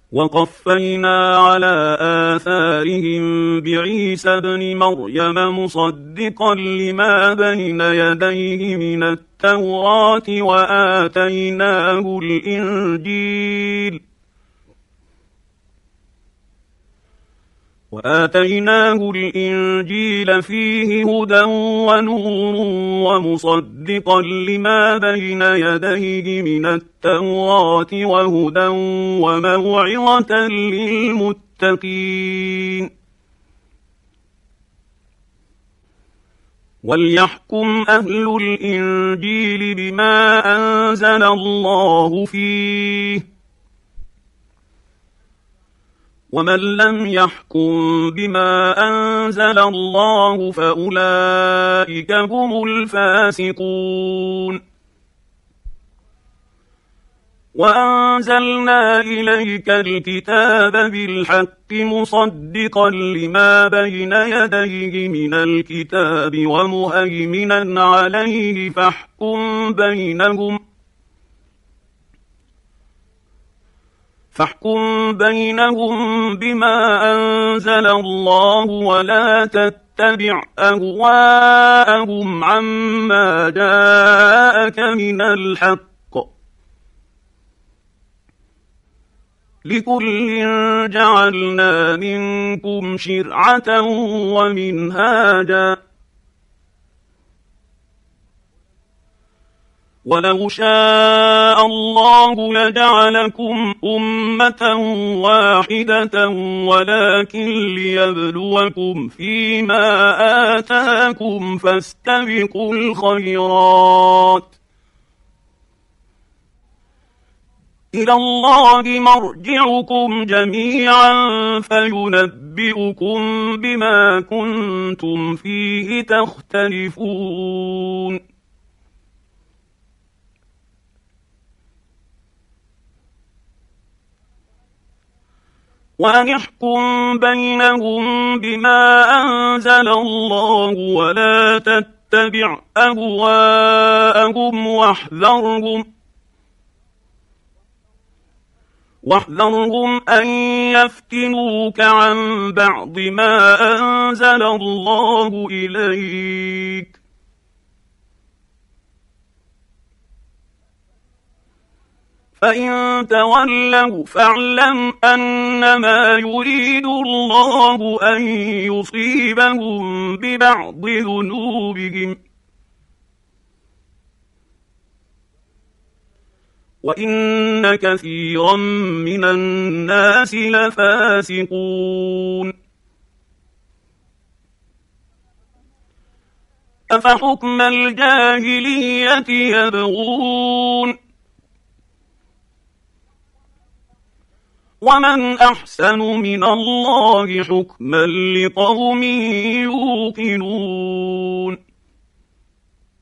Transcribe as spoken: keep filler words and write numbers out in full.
وقفينا على آثارهم بعيسى ابن مريم مصدقا لما بين يديه من التوراة وآتيناه الإنجيل وآتيناه الإنجيل فيه هدى ونور ومصدقا لما بين يديه من التوراة وهدى وموعظة للمتقين وليحكم أهل الإنجيل بما أنزل الله فيه ومن لم يحكم بما أنزل الله فأولئك هم الفاسقون وأنزلنا إليك الكتاب بالحق مصدقا لما بين يديه من الكتاب ومهيمنا عليه فاحكم بينهم فاحكم بينهم بما أنزل الله ولا تتبع أهواءهم عما جاءك من الحق لكل جعلنا منكم شرعة ومنهاجا ولو شاء الله لجعلكم أمة واحدة ولكن ليبلوكم فيما آتاكم فاستبقوا الخيرات إلى الله مرجعكم جميعا فينبئكم بما كنتم فيه تختلفون وأن يحكم بينهم بما أنزل الله ولا تتبع أهواءهم واحذرهم واحذرهم أن يفتنوك عن بعض ما أنزل الله إليك فإن تولوا فاعلم أنما يريد الله أن يصيبهم ببعض ذنوبهم وإن كثيرا من الناس لفاسقون أفحكم الجاهلية يبغون ومن أحسن من الله حكما لقوم يوقنون